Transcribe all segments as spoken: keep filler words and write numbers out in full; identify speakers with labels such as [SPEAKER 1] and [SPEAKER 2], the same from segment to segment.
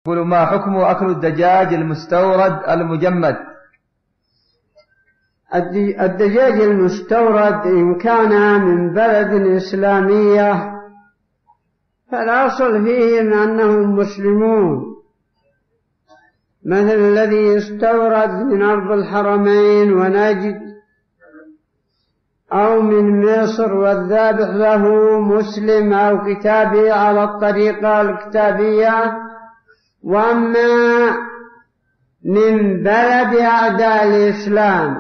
[SPEAKER 1] يقول: ما حكم أكل الدجاج المستورد المجمد؟
[SPEAKER 2] الدجاج المستورد إن كان من بلد إسلامية فالأصل فيهم أنهم مسلمون، مثل الذي يستورد من أرض الحرمين ونجد أو من مصر والذابح له مسلم أو كتابي على الطريقة الكتابية. وأما من بلد أعداء الإسلام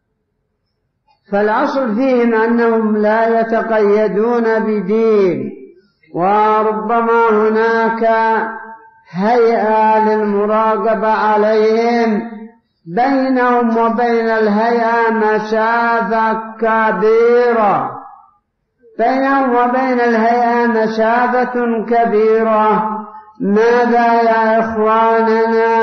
[SPEAKER 2] فالأصل فيهم أنهم لا يتقيدون بدين، وربما هناك هيئة للمراقبة عليهم، بينهم وبين الهيئة مسافة كبيرة بينهم وبين الهيئة مسافة كبيرة. ماذا يا إخواننا؟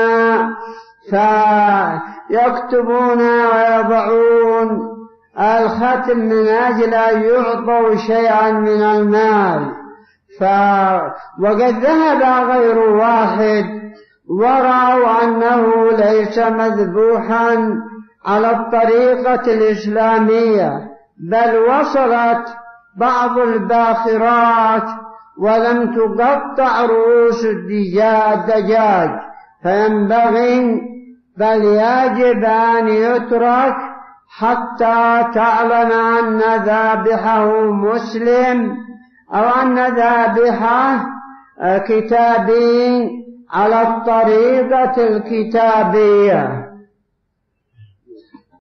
[SPEAKER 2] فيكتبون ويضعون الختم من أجل أن يعطوا شيئا من المال. ف... وقد ذهب غير واحد ورأوا أنه ليس مذبوحا على الطريقة الإسلامية، بل وصلت بعض الباخرات ولم تقطع رؤوس الدجاج، فينبغي بل يجب أن يترك حتى تعلم أن ذابحه مسلم أو أن ذابحه كتابي على الطريقة الكتابية.